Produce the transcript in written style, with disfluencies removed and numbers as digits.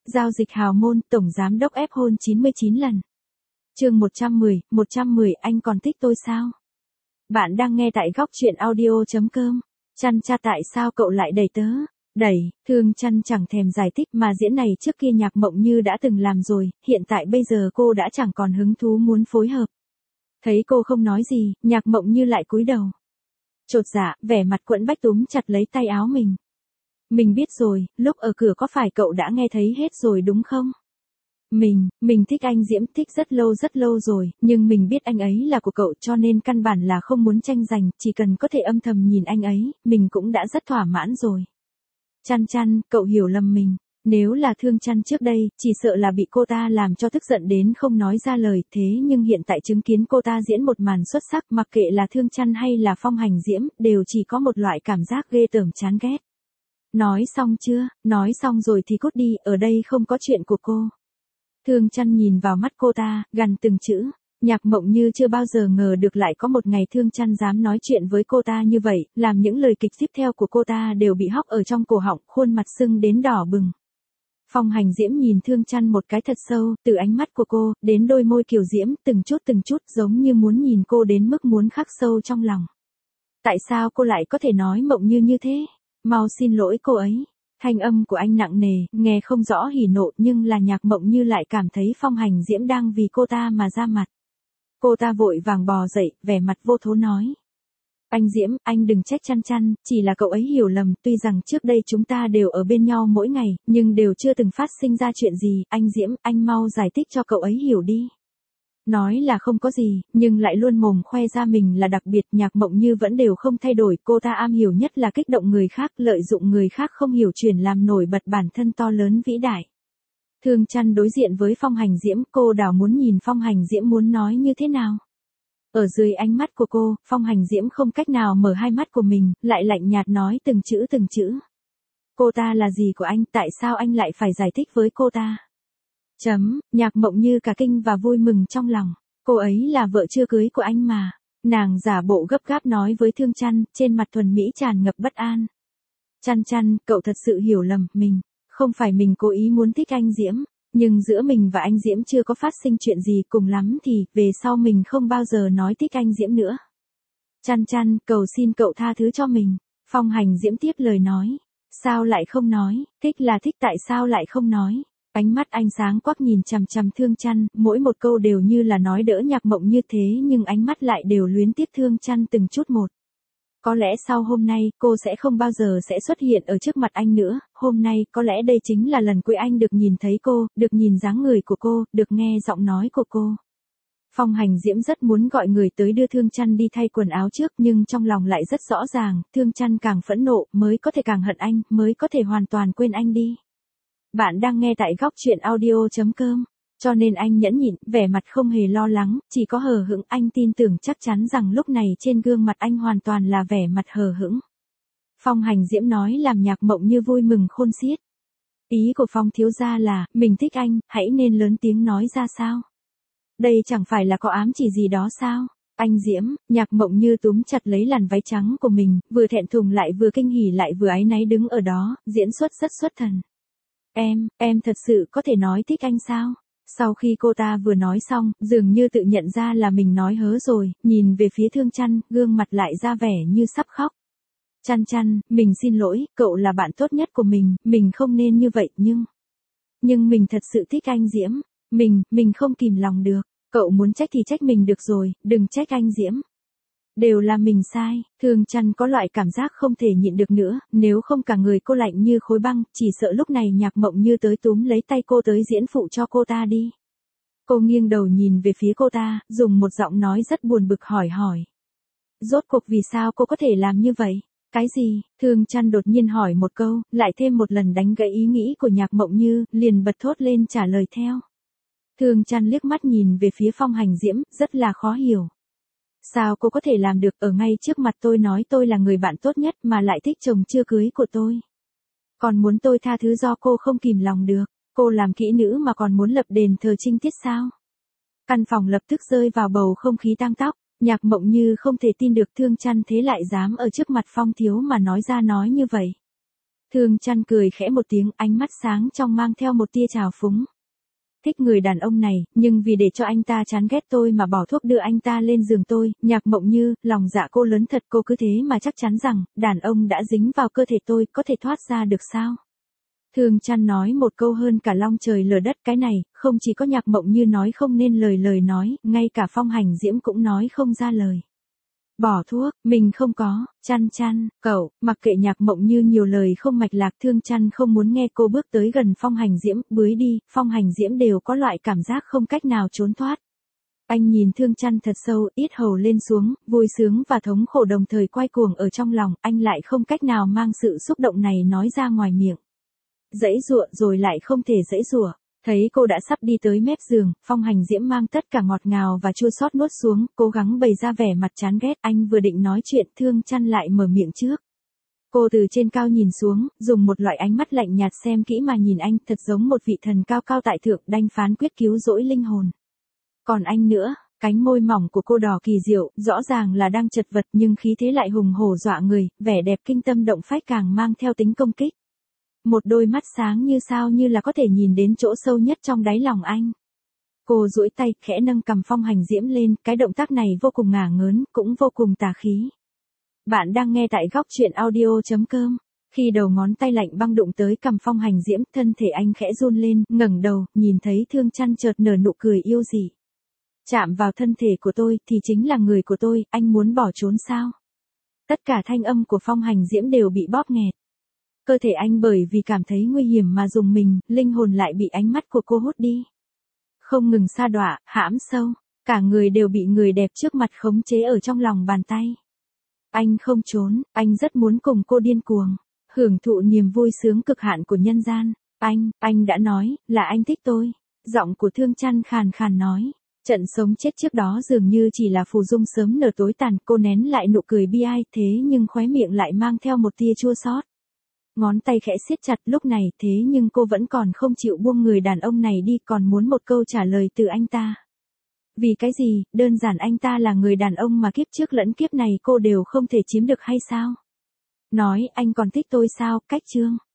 Giao dịch hào môn, tổng giám đốc ép hôn 99 lần. Chương 110, anh còn thích tôi sao? Bạn đang nghe tại góc truyện audio.com. Chăn cha tại sao cậu lại đẩy tớ? Thương Chăn chẳng thèm giải thích mà diễn này trước kia Nhạc Mộng Như đã từng làm rồi, hiện tại bây giờ cô đã chẳng còn hứng thú muốn phối hợp. Thấy cô không nói gì, Nhạc Mộng Như lại cúi đầu. Chột dạ, vẻ mặt quẫn bách túm chặt lấy tay áo mình. Mình biết rồi, lúc ở cửa có phải cậu đã nghe thấy hết rồi đúng không? Mình thích anh Diễm, thích rất lâu rồi, nhưng mình biết anh ấy là của cậu cho nên căn bản là không muốn tranh giành, chỉ cần có thể âm thầm nhìn anh ấy, mình cũng đã rất thỏa mãn rồi. Chăn, cậu hiểu lầm mình. Nếu là Thương Chăn trước đây, chỉ sợ là bị cô ta làm cho tức giận đến không nói ra lời, thế nhưng hiện tại chứng kiến cô ta diễn một màn xuất sắc, mặc kệ là Thương Chăn hay là Phong Hành Diễm, đều chỉ có một loại cảm giác ghê tởm chán ghét. Nói xong chưa? Nói xong rồi thì cút đi, ở đây không có chuyện của cô. Thương Chăn nhìn vào mắt cô ta, gằn từng chữ. Nhạc Mộng Như chưa bao giờ ngờ được lại có một ngày Thương Chăn dám nói chuyện với cô ta như vậy, làm những lời kịch tiếp theo của cô ta đều bị hóc ở trong cổ họng, khuôn mặt sưng đến đỏ bừng. Phong Hành Diễm nhìn Thương Chăn một cái thật sâu, từ ánh mắt của cô, đến đôi môi kiều diễm, từng chút giống như muốn nhìn cô đến mức muốn khắc sâu trong lòng. Tại sao cô lại có thể nói Mộng Như như thế? Mau xin lỗi cô ấy. Thanh âm của anh nặng nề, nghe không rõ hỉ nộ nhưng là Nhạc Mộng Như lại cảm thấy Phong Hành Diễm đang vì cô ta mà ra mặt. Cô ta vội vàng bò dậy, vẻ mặt vô thố nói. Anh Diễm, anh đừng trách Chăn, chỉ là cậu ấy hiểu lầm, tuy rằng trước đây chúng ta đều ở bên nhau mỗi ngày, nhưng đều chưa từng phát sinh ra chuyện gì, anh Diễm, anh mau giải thích cho cậu ấy hiểu đi. Nói là không có gì, nhưng lại luôn mồm khoe ra mình là đặc biệt, Nhạc Mộng Như vẫn đều không thay đổi, cô ta am hiểu nhất là kích động người khác, lợi dụng người khác không hiểu chuyện làm nổi bật bản thân to lớn vĩ đại. Thương Chăn đối diện với Phong Hành Diễm, cô đảo muốn nhìn Phong Hành Diễm muốn nói như thế nào. Ở dưới ánh mắt của cô, Phong Hành Diễm không cách nào mở hai mắt của mình, lại lạnh nhạt nói từng chữ. Cô ta là gì của anh, tại sao anh lại phải giải thích với cô ta? Nhạc Mộng Như cả kinh và vui mừng trong lòng, cô ấy là vợ chưa cưới của anh mà. Nàng giả bộ gấp gáp nói với Thương Chăn, trên mặt thuần mỹ tràn ngập bất an. Chăn, cậu thật sự hiểu lầm, không phải mình cố ý muốn thích anh Diễm, nhưng giữa mình và anh Diễm chưa có phát sinh chuyện gì, cùng lắm thì, về sau mình không bao giờ nói thích anh Diễm nữa. Chăn, cầu xin cậu tha thứ cho mình. Phong Hành Diễm tiếp lời nói. Sao lại không nói, thích là thích tại sao lại không nói. Ánh mắt anh sáng quắc nhìn chằm chằm Thương Chăn, mỗi một câu đều như là nói đỡ Nhạc Mộng Như thế nhưng ánh mắt lại đều luyến tiếc Thương Chăn từng chút một. Có lẽ sau hôm nay, cô sẽ không bao giờ sẽ xuất hiện ở trước mặt anh nữa, hôm nay, có lẽ đây chính là lần cuối anh được nhìn thấy cô, được nhìn dáng người của cô, được nghe giọng nói của cô. Phong Hành Diễm rất muốn gọi người tới đưa Thương Chăn đi thay quần áo trước nhưng trong lòng lại rất rõ ràng, Thương Chăn càng phẫn nộ, mới có thể càng hận anh, mới có thể hoàn toàn quên anh đi. Bạn đang nghe tại góc truyện audio.com. Cho nên anh nhẫn nhịn, vẻ mặt không hề lo lắng, chỉ có hờ hững, anh tin tưởng chắc chắn rằng lúc này trên gương mặt anh hoàn toàn là vẻ mặt hờ hững. Phong Hành Diễm nói làm Nhạc Mộng Như vui mừng khôn xiết. Ý của Phong thiếu gia là, mình thích anh, hãy nên lớn tiếng nói ra sao? Đây chẳng phải là có ám chỉ gì đó sao? Anh Diễm, Nhạc Mộng Như túm chặt lấy làn váy trắng của mình, vừa thẹn thùng lại vừa kinh hỉ lại vừa áy náy đứng ở đó, diễn xuất rất xuất thần. Em thật sự có thể nói thích anh sao? Sau khi cô ta vừa nói xong, dường như tự nhận ra là mình nói hớ rồi, nhìn về phía Thương Chăn, gương mặt lại ra vẻ như sắp khóc. Chăn, mình xin lỗi, cậu là bạn tốt nhất của mình không nên như vậy nhưng mình thật sự thích anh Diễm, mình không kìm lòng được, cậu muốn trách thì trách mình được rồi, đừng trách anh Diễm. Đều là mình sai, Thương Chăn có loại cảm giác không thể nhịn được nữa, nếu không cả người cô lạnh như khối băng, chỉ sợ lúc này Nhạc Mộng Như tới túm lấy tay cô tới diễn phụ cho cô ta đi. Cô nghiêng đầu nhìn về phía cô ta, dùng một giọng nói rất buồn bực hỏi. Rốt cuộc vì sao cô có thể làm như vậy? Cái gì? Thương Chăn đột nhiên hỏi một câu, lại thêm một lần đánh gãy ý nghĩ của Nhạc Mộng Như, liền bật thốt lên trả lời theo. Thương Chăn liếc mắt nhìn về phía Phong Hành Diễm, rất là khó hiểu. Sao cô có thể làm được ở ngay trước mặt tôi nói tôi là người bạn tốt nhất mà lại thích chồng chưa cưới của tôi? Còn muốn tôi tha thứ do cô không kìm lòng được, cô làm kỹ nữ mà còn muốn lập đền thờ trinh tiết sao? Căn phòng lập tức rơi vào bầu không khí tang tóc, Nhạc Mộng Như không thể tin được Thương Chăn thế lại dám ở trước mặt Phong thiếu mà nói ra nói như vậy. Thương Chăn cười khẽ một tiếng, ánh mắt sáng trong mang theo một tia trào phúng. Thích người đàn ông này, nhưng vì để cho anh ta chán ghét tôi mà bỏ thuốc đưa anh ta lên giường tôi, Nhạc Mộng Như, lòng dạ cô lớn thật, cô cứ thế mà chắc chắn rằng, đàn ông đã dính vào cơ thể tôi, có thể thoát ra được sao? Thương Chăn nói một câu hơn cả long trời lở đất, cái này, không chỉ có Nhạc Mộng Như nói không nên lời nói, ngay cả Phong Hành Diễm cũng nói không ra lời. Bỏ thuốc, mình không có, Chăn, cậu, mặc kệ Nhạc Mộng Như nhiều lời không mạch lạc, Thương Chăn không muốn nghe cô bước tới gần Phong Hành Diễm, bưới đi, Phong Hành Diễm đều có loại cảm giác không cách nào trốn thoát. Anh nhìn Thương Chăn thật sâu, yết hầu lên xuống, vui sướng và thống khổ đồng thời quay cuồng ở trong lòng, anh lại không cách nào mang sự xúc động này nói ra ngoài miệng. Giãy giụa rồi lại không thể giãy giụa. Thấy cô đã sắp đi tới mép giường, Phong Hành Diễm mang tất cả ngọt ngào và chua xót nuốt xuống, cố gắng bày ra vẻ mặt chán ghét, anh vừa định nói chuyện, Thương Chăn lại mở miệng trước. Cô từ trên cao nhìn xuống, dùng một loại ánh mắt lạnh nhạt xem kỹ mà nhìn anh, thật giống một vị thần cao cao tại thượng, đanh phán quyết cứu rỗi linh hồn. Còn anh nữa, cánh môi mỏng của cô đỏ kỳ diệu, rõ ràng là đang chật vật nhưng khí thế lại hùng hổ dọa người, vẻ đẹp kinh tâm động phách càng mang theo tính công kích. Một đôi mắt sáng như sao như là có thể nhìn đến chỗ sâu nhất trong đáy lòng anh. Cô duỗi tay, khẽ nâng cằm Phong Hành Diễm lên, cái động tác này vô cùng ngả ngớn, cũng vô cùng tà khí. Bạn đang nghe tại góc truyện audio.com. Khi đầu ngón tay lạnh băng đụng tới cằm Phong Hành Diễm, thân thể anh khẽ run lên, ngẩng đầu, nhìn thấy Thương Chăn chợt nở nụ cười yêu dị. Chạm vào thân thể của tôi thì chính là người của tôi, anh muốn bỏ trốn sao? Tất cả thanh âm của Phong Hành Diễm đều bị bóp nghẹt. Cơ thể anh bởi vì cảm thấy nguy hiểm mà rùng mình, linh hồn lại bị ánh mắt của cô hút đi. Không ngừng sa đọa, hãm sâu, cả người đều bị người đẹp trước mặt khống chế ở trong lòng bàn tay. Anh không trốn, anh rất muốn cùng cô điên cuồng, hưởng thụ niềm vui sướng cực hạn của nhân gian. Anh đã nói, là anh thích tôi. Giọng của Thương Chăn khàn khàn nói. Trận sống chết trước đó dường như chỉ là phù dung sớm nở tối tàn, cô nén lại nụ cười bi ai thế nhưng khóe miệng lại mang theo một tia chua xót. Ngón tay khẽ siết chặt lúc này thế nhưng cô vẫn còn không chịu buông người đàn ông này đi, còn muốn một câu trả lời từ anh ta. Vì cái gì, đơn giản anh ta là người đàn ông mà kiếp trước lẫn kiếp này cô đều không thể chiếm được hay sao? Nói anh còn thích tôi sao, cách chương.